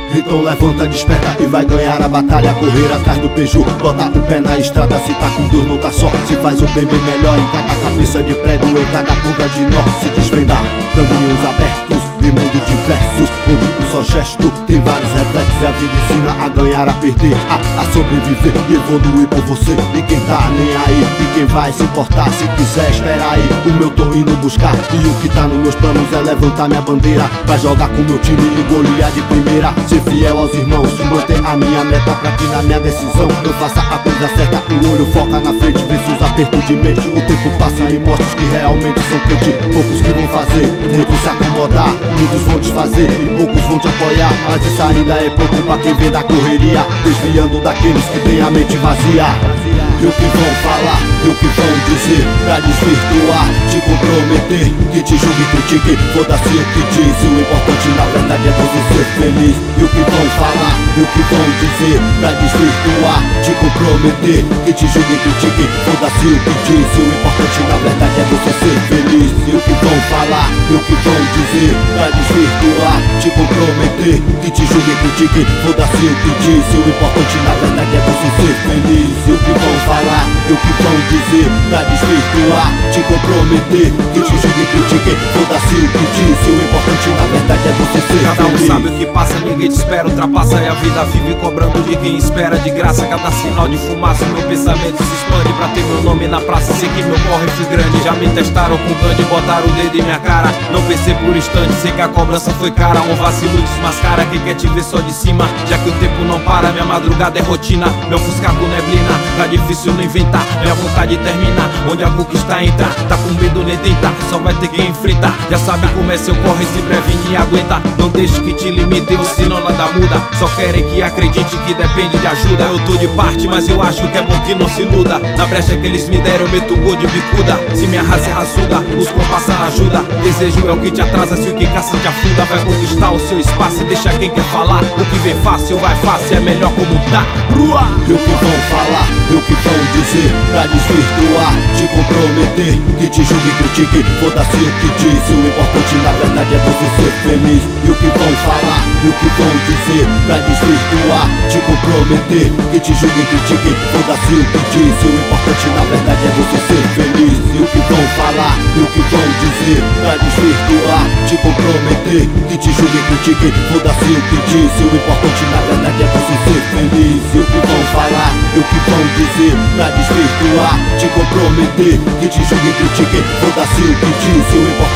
Então levanta, desperta e vai ganhar a batalha. Correr atrás do preju, bota o pé na estrada. Se tá com Deus não tá só, se faz o bem bem melhor. Em cada cabeça de prego, em cada ponta de nó se desvendar. Caminhos abertos e mundos diversos, onde um só gesto tem vários reflexos. E a vida ensina a ganhar, a perder, a sobreviver e evoluir por você. E quem tá nem aí, e quem vai se importar. Se quiser, espera aí, o meu tô indo buscar. E o que tá nos meus planos é levantar minha bandeira pra jogar com meu time e golear de primeira. Ser fiel aos irmãos, manter a minha meta pra que na minha decisão eu faça a coisa certa. O olho foca na frente, vê se os apertos de mente. O tempo passa e mostra os que realmente são crente. Poucos que vão fazer, muitos se acomodar. Muitos vão desfazer e poucos vão te apoiar. Mas isso ainda é pouco pra quem vem da correria, desviando daqueles que têm a mente vazia. E o que vão falar, e o que vão dizer pra desvirtuar, te comprometer, que te julgue e critique, foda-se o que diz. O importante na verdade é você ser feliz. E o que vão falar, e o que vão dizer pra desvirtuar, te comprometer, que te julgue e critique, foda-se o que diz. O importante na verdade é você ser feliz. E o que vão falar, e o que vão dizer pra desvirtuar, te comprometer, que te julgue e critique, foda-se o que diz. O importante na verdade é você ser feliz. E o que vão falar, e o que vão dizer pra desvirtuar, te comprometer, que te julgue e critique, foda-se o que diz. O importante na verdade é você ser cada feliz. um sabe o que passa, ninguém te espera, ultrapassa. E a vida vive cobrando de quem espera de graça. Cada sinal de fumaça, meu pensamento se expande pra ter meu nome na praça. Sei que meu corre foi grande, já me testaram com grande, botaram o dedo em minha cara. Não pensei por instante, sei que a cobrança foi cara. Um vacilo desmascara quem quer te ver só de cima, já que o tempo não para, minha madrugada é rotina. Meu fuscar com neblina, tá difícil não inventar. Minha vontade termina, onde a conquista entra. Tá com medo nem tentar, só vai ter que enfrentar. Já sabe como é seu corre, se previne e aguenta. Não deixe que te limite, ou senão nada muda. Só querem que acredite que depende de ajuda. Eu tô de parte, mas eu acho que é bom que não se iluda. Na brecha que eles me deram, eu meto gol de bicuda. Se minha raça é raçuda, os compassam ajuda. Desejo é o que te atrasa, se o que caça te afunda. Vai conquistar o seu espaço e deixa quem quer falar. O que vem fácil vai fácil, é melhor como tá. E o que vão falar, e o que vão dizer pra desvirtuar, te comprometer, que te julgue e critique, foda-se o que diz. O importante na verdade é você ser feliz. E o que vão falar, e o que vão dizer pra desvirtuar, te comprometer, que te julgue e critique, foda-se o que diz. O importante na verdade é você ser feliz. E o que vão falar, e o que vão dizer pra desvirtuar, te comprometer, que te julgue e critique, foda-se o que diz. O importante na verdade é você ser feliz. E o que vão falar, e o que vão dizer pra desvirtuar, te comprometer, que te julgue e critique, foda-se o que diz. O importante